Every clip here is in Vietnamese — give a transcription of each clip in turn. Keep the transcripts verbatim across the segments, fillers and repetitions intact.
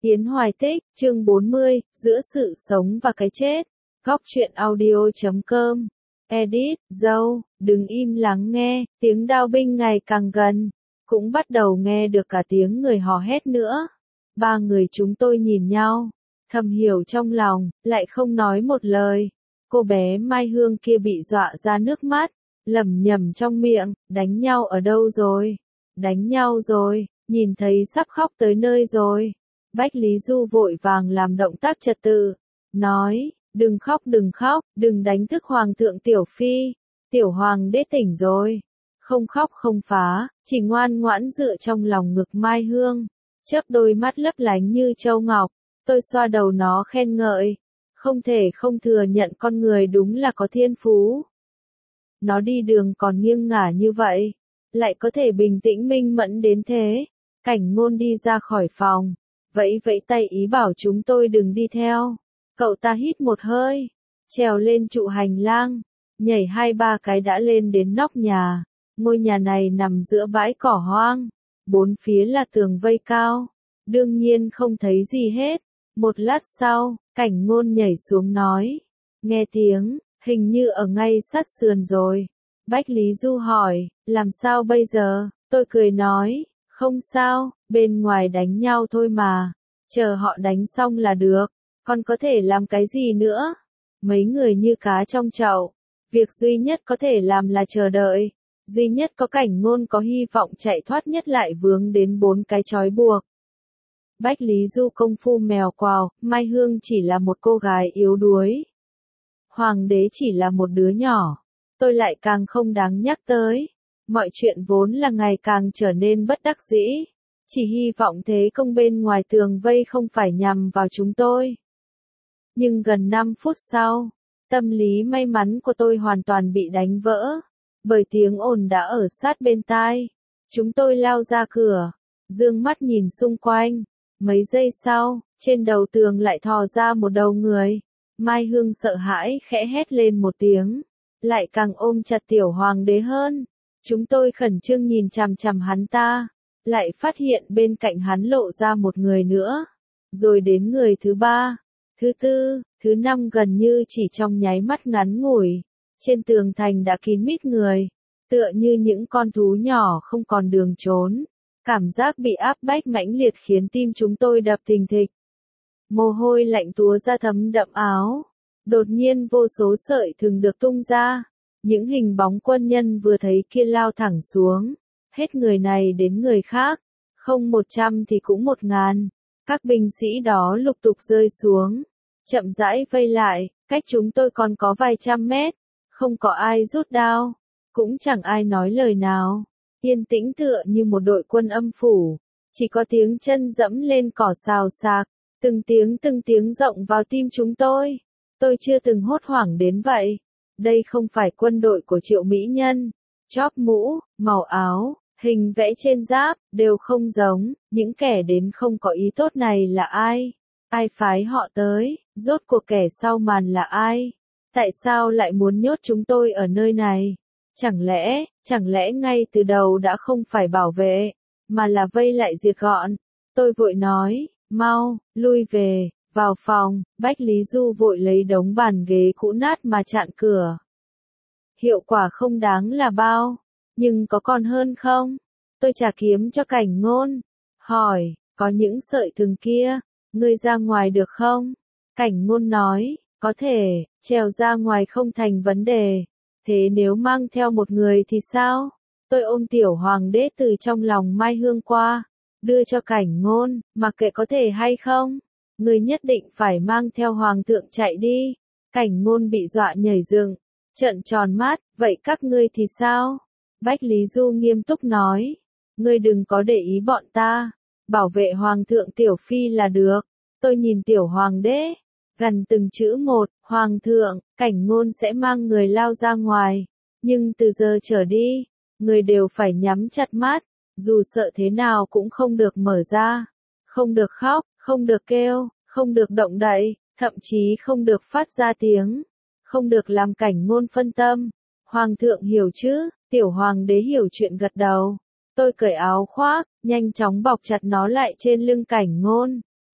Yến Hoài Tích, chương bốn mươi, giữa sự sống và cái chết. Góc truyện audio chấm com. Edit, dâu, đừng im lắng nghe, tiếng đao binh ngày càng gần. Cũng bắt đầu nghe được cả tiếng người hò hét nữa. Ba người chúng tôi nhìn nhau, thầm hiểu trong lòng, lại không nói một lời. Cô bé Mai Hương kia bị dọa ra nước mắt, lẩm nhẩm trong miệng, đánh nhau ở đâu rồi? Đánh nhau rồi, nhìn thấy sắp khóc tới nơi rồi. Bách Lý Du vội vàng làm động tác trật tự, nói, đừng khóc đừng khóc, đừng đánh thức Hoàng thượng Tiểu Phi, Tiểu Hoàng đế tỉnh rồi. Không khóc không phá, chỉ ngoan ngoãn dựa trong lòng ngực Mai Hương, chớp đôi mắt lấp lánh như châu ngọc. Tôi xoa đầu nó khen ngợi, không thể không thừa nhận con người đúng là có thiên phú. Nó đi đường còn nghiêng ngả như vậy, lại có thể bình tĩnh minh mẫn đến thế. Cảnh Ngôn đi ra khỏi phòng, vẫy vẫy tay ý bảo chúng tôi đừng đi theo. Cậu ta hít một hơi, trèo lên trụ hành lang, nhảy hai ba cái đã lên đến nóc nhà. Ngôi nhà này nằm giữa bãi cỏ hoang, bốn phía là tường vây cao, đương nhiên không thấy gì hết. Một lát sau, Cảnh Ngôn nhảy xuống nói, nghe tiếng, hình như ở ngay sát sườn rồi. Bách Lý Du hỏi, làm sao bây giờ? Tôi cười nói, không sao, bên ngoài đánh nhau thôi mà, chờ họ đánh xong là được, còn có thể làm cái gì nữa? Mấy người như cá trong chậu, việc duy nhất có thể làm là chờ đợi, duy nhất có Cảnh Ngôn có hy vọng chạy thoát nhất lại vướng đến bốn cái trói buộc. Bách Lý Du công phu mèo quào, Mai Hương chỉ là một cô gái yếu đuối. Hoàng đế chỉ là một đứa nhỏ, tôi lại càng không đáng nhắc tới. Mọi chuyện vốn là ngày càng trở nên bất đắc dĩ, chỉ hy vọng thế công bên ngoài tường vây không phải nhằm vào chúng tôi. Nhưng gần năm phút sau, tâm lý may mắn của tôi hoàn toàn bị đánh vỡ, bởi tiếng ồn đã ở sát bên tai. Chúng tôi lao ra cửa, dương mắt nhìn xung quanh, mấy giây sau, trên đầu tường lại thò ra một đầu người. Mai Hương sợ hãi khẽ hét lên một tiếng, lại càng ôm chặt Tiểu Hoàng đế hơn. Chúng tôi khẩn trương nhìn chằm chằm hắn ta, lại phát hiện bên cạnh hắn lộ ra một người nữa, rồi đến người thứ ba, thứ tư, thứ năm gần như chỉ trong nháy mắt ngắn ngủi. Trên tường thành đã kín mít người, tựa như những con thú nhỏ không còn đường trốn. Cảm giác bị áp bách mãnh liệt khiến tim chúng tôi đập thình thịch. Mồ hôi lạnh túa ra thấm đẫm áo. Đột nhiên vô số sợi thừng được tung ra. Những hình bóng quân nhân vừa thấy kia lao thẳng xuống, hết người này đến người khác, không một trăm thì cũng một ngàn. Các binh sĩ đó lục tục rơi xuống, chậm rãi vây lại, cách chúng tôi còn có vài trăm mét, không có ai rút đao, cũng chẳng ai nói lời nào, yên tĩnh tựa như một đội quân âm phủ, chỉ có tiếng chân dẫm lên cỏ xào xạc, từng tiếng từng tiếng rộng vào tim chúng tôi. Tôi chưa từng hốt hoảng đến vậy. Đây không phải quân đội của Triệu Mỹ Nhân. Chóp mũ, màu áo, hình vẽ trên giáp, đều không giống. Những kẻ đến không có ý tốt này là ai? Ai phái họ tới? Rốt cuộc kẻ sau màn là ai? Tại sao lại muốn nhốt chúng tôi ở nơi này? Chẳng lẽ, chẳng lẽ ngay từ đầu đã không phải bảo vệ, mà là vây lại diệt gọn? Tôi vội nói, mau, lui về. Vào phòng, Bách Lý Du vội lấy đống bàn ghế cũ nát mà chặn cửa. Hiệu quả không đáng là bao, nhưng có còn hơn không? Tôi trả kiếm cho Cảnh Ngôn, hỏi, có những sợi thừng kia, ngươi ra ngoài được không? Cảnh Ngôn nói, có thể, trèo ra ngoài không thành vấn đề, thế nếu mang theo một người thì sao? Tôi ôm Tiểu Hoàng đế từ trong lòng Mai Hương qua, đưa cho Cảnh Ngôn, mặc kệ có thể hay không. Người nhất định phải mang theo Hoàng thượng chạy đi. Cảnh Ngôn bị dọa nhảy dựng, trợn tròn mắt, vậy các ngươi thì sao? Bách Lý Du nghiêm túc nói, ngươi đừng có để ý bọn ta, bảo vệ Hoàng thượng Tiểu Phi là được. Tôi nhìn Tiểu Hoàng đế, gần từng chữ một, Hoàng thượng. Cảnh Ngôn sẽ mang người lao ra ngoài, nhưng từ giờ trở đi, người đều phải nhắm chặt mắt, dù sợ thế nào cũng không được mở ra, không được khóc, không được kêu, không được động đậy, thậm chí không được phát ra tiếng, không được làm Cảnh Ngôn phân tâm. Hoàng thượng hiểu chứ? Tiểu Hoàng đế hiểu chuyện gật đầu. Tôi cởi áo khoác, nhanh chóng bọc chặt nó lại trên lưng Cảnh Ngôn.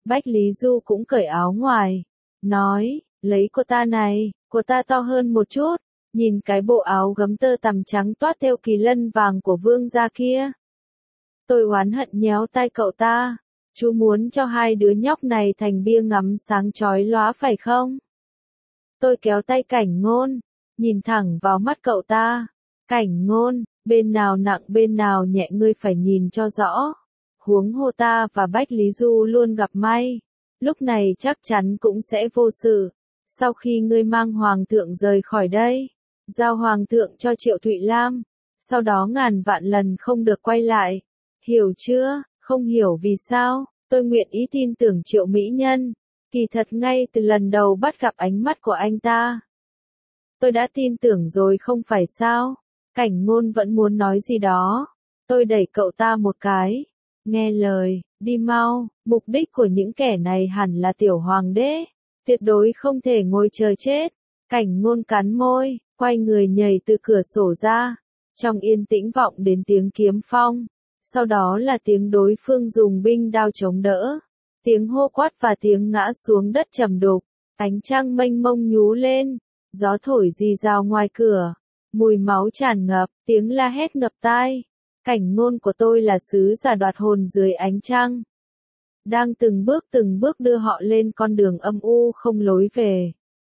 Bách Lý Du cũng cởi áo ngoài, nói, lấy cô ta này, cô ta to hơn một chút, nhìn cái bộ áo gấm tơ tằm trắng toát theo kỳ lân vàng của vương gia kia. Tôi oán hận nhéo tay cậu ta, chú muốn cho hai đứa nhóc này thành bia ngắm sáng chói lóa phải không? Tôi kéo tay Cảnh Ngôn, nhìn thẳng vào mắt cậu ta. Cảnh Ngôn, bên nào nặng bên nào nhẹ ngươi phải nhìn cho rõ. Huống hồ ta và Bách Lý Du luôn gặp may, lúc này chắc chắn cũng sẽ vô sự. Sau khi ngươi mang hoàng thượng rời khỏi đây, giao hoàng thượng cho Triệu Thụy Lam, sau đó ngàn vạn lần không được quay lại. Hiểu chưa? Không hiểu vì sao? Tôi nguyện ý tin tưởng Triệu mỹ nhân. Kỳ thật ngay từ lần đầu bắt gặp ánh mắt của anh ta, tôi đã tin tưởng rồi không phải sao? Cảnh Ngôn vẫn muốn nói gì đó. Tôi đẩy cậu ta một cái. Nghe lời, đi mau, mục đích của những kẻ này hẳn là tiểu hoàng đế. Tuyệt đối không thể ngồi chờ chết. Cảnh Ngôn cắn môi, quay người nhảy từ cửa sổ ra. Trong yên tĩnh vọng đến tiếng kiếm phong. Sau đó là tiếng đối phương dùng binh đao chống đỡ. Tiếng hô quát và tiếng ngã xuống đất trầm đục. Ánh trăng mênh mông nhú lên. Gió thổi rì rào ngoài cửa. Mùi máu tràn ngập, tiếng la hét ngập tai. Cảnh Ngôn của tôi là sứ giả đoạt hồn dưới ánh trăng. Đang từng bước từng bước đưa họ lên con đường âm u không lối về.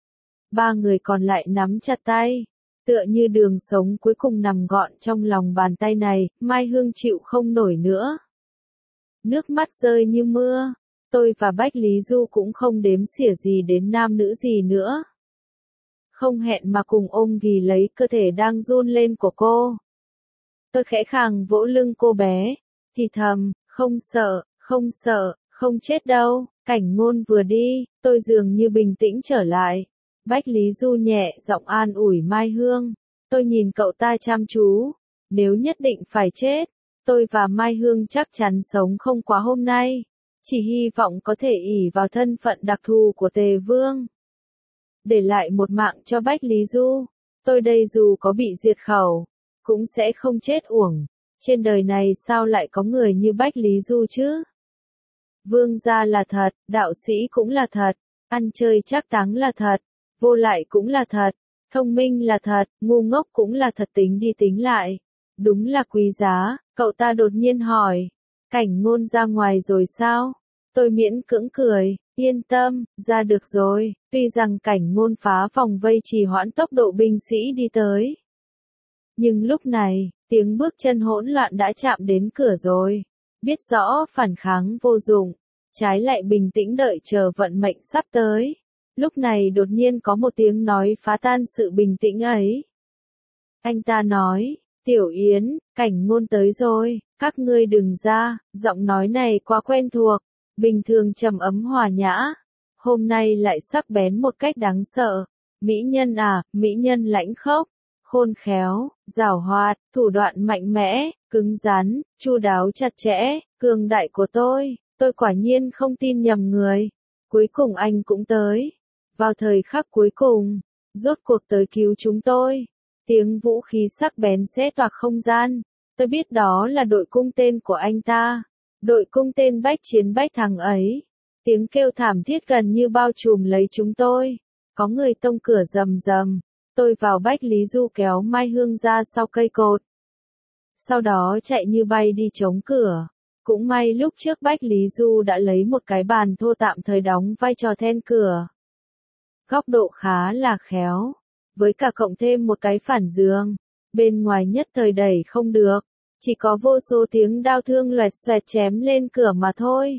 Ba người còn lại nắm chặt tay. Tựa như đường sống cuối cùng nằm gọn trong lòng bàn tay này, Mai Hương chịu không nổi nữa. Nước mắt rơi như mưa. Tôi và Bách Lý Du cũng không đếm xỉa gì đến nam nữ gì nữa. Không hẹn mà cùng ôm ghì lấy cơ thể đang run lên của cô. Tôi khẽ khàng vỗ lưng cô bé, thì thầm, không sợ, không sợ, không chết đâu. Cảnh Ngôn vừa đi, tôi dường như bình tĩnh trở lại. Bách Lý Du nhẹ giọng an ủi Mai Hương. Tôi nhìn cậu ta chăm chú. Nếu nhất định phải chết, tôi và Mai Hương chắc chắn sống không quá hôm nay. Chỉ hy vọng có thể ỷ vào thân phận đặc thù của Tề Vương. Để lại một mạng cho Bách Lý Du. Tôi đây dù có bị diệt khẩu, cũng sẽ không chết uổng. Trên đời này sao lại có người như Bách Lý Du chứ? Vương gia là thật, đạo sĩ cũng là thật, ăn chơi trác táng là thật, vô lại cũng là thật, thông minh là thật, ngu ngốc cũng là thật, tính đi tính lại. Đúng là quý giá. Cậu ta đột nhiên hỏi. Cảnh Ngôn ra ngoài rồi sao? Tôi miễn cưỡng cười. Yên tâm, ra được rồi. Tuy rằng Cảnh Ngôn phá vòng vây trì hoãn tốc độ binh sĩ đi tới. Nhưng lúc này, tiếng bước chân hỗn loạn đã chạm đến cửa rồi. Biết rõ phản kháng vô dụng, trái lại bình tĩnh đợi chờ vận mệnh sắp tới. Lúc này đột nhiên có một tiếng nói phá tan sự bình tĩnh ấy. Anh ta nói, Tiểu Yến, Cảnh Ngôn tới rồi, các ngươi đừng ra. Giọng nói này quá quen thuộc, bình thường trầm ấm hòa nhã, hôm nay lại sắc bén một cách đáng sợ. Mỹ nhân à, mỹ nhân lãnh khốc, khôn khéo, giảo hoạt, thủ đoạn mạnh mẽ, cứng rắn, chu đáo chặt chẽ, cường đại của tôi. Tôi quả nhiên không tin nhầm người. Cuối cùng anh cũng tới. Vào thời khắc cuối cùng, rốt cuộc tới cứu chúng tôi. Tiếng vũ khí sắc bén xé toạc không gian. Tôi biết đó là đội cung tên của anh ta. Đội cung tên bách chiến bách thắng ấy. Tiếng kêu thảm thiết gần như bao trùm lấy chúng tôi. Có người tông cửa rầm rầm. Tôi vào Bách Lý Du kéo Mai Hương ra sau cây cột. Sau đó chạy như bay đi chống cửa. Cũng may lúc trước Bách Lý Du đã lấy một cái bàn thô tạm thời đóng vai trò then cửa. Góc độ khá là khéo. Với cả cộng thêm một cái phản giường. Bên ngoài nhất thời đẩy không được. Chỉ có vô số tiếng đao thương loẹt xoẹt chém lên cửa mà thôi.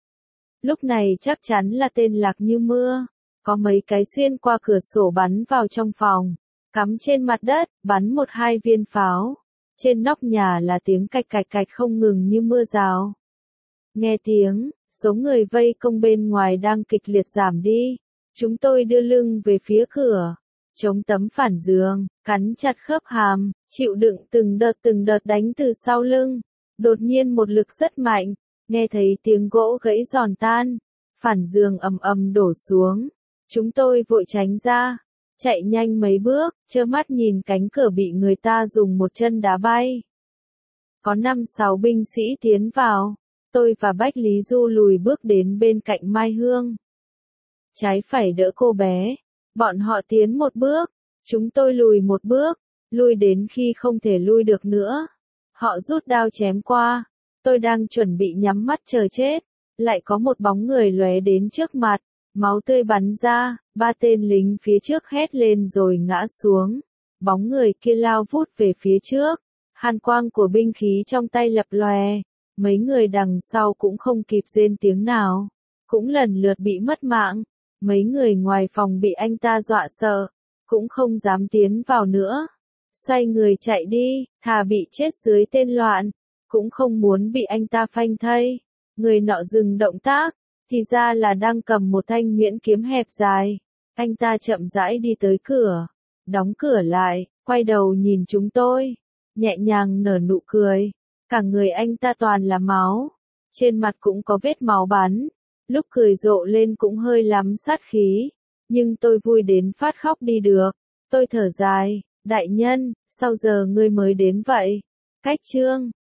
Lúc này chắc chắn là tên Lạc Như Mưa. Có mấy cái xuyên qua cửa sổ bắn vào trong phòng. Cắm trên mặt đất, bắn một hai viên pháo. Trên nóc nhà là tiếng cạch cạch cạch không ngừng như mưa rào. Nghe tiếng, số người vây công bên ngoài đang kịch liệt giảm đi. Chúng tôi đưa lưng về phía cửa. Chống tấm phản giường, cắn chặt khớp hàm, chịu đựng từng đợt từng đợt đánh từ sau lưng. Đột nhiên một lực rất mạnh, nghe thấy tiếng gỗ gãy giòn tan. Phản giường ầm ầm đổ xuống. Chúng tôi vội tránh ra, chạy nhanh mấy bước, trơ mắt nhìn cánh cửa bị người ta dùng một chân đá bay. Có năm sáu binh sĩ tiến vào, Tôi và Bách Lý Du lùi bước đến bên cạnh Mai Hương. Trái phải đỡ cô bé. Bọn họ tiến một bước. Chúng tôi lùi một bước. Lui đến khi không thể lui được nữa. Họ rút đao chém qua. Tôi đang chuẩn bị nhắm mắt chờ chết. Lại có một bóng người lóe đến trước mặt. Máu tươi bắn ra. Ba tên lính phía trước hét lên rồi ngã xuống. Bóng người kia lao vút về phía trước. Hàn quang của binh khí trong tay lập lòe. Mấy người đằng sau cũng không kịp rên tiếng nào. Cũng lần lượt bị mất mạng. Mấy người ngoài phòng bị anh ta dọa sợ. Cũng không dám tiến vào nữa. Xoay người chạy đi, thà bị chết dưới tên loạn. Cũng không muốn bị anh ta phanh thây. Người nọ dừng động tác. Thì ra là đang cầm một thanh nhuyễn kiếm hẹp dài. Anh ta chậm rãi đi tới cửa. Đóng cửa lại, quay đầu nhìn chúng tôi. Nhẹ nhàng nở nụ cười. Cả người anh ta toàn là máu. Trên mặt cũng có vết máu bắn. Lúc cười rộ lên cũng hơi lắm sát khí. Nhưng tôi vui đến phát khóc đi được. Tôi thở dài. Đại nhân, sao giờ ngươi mới đến vậy? Cách chương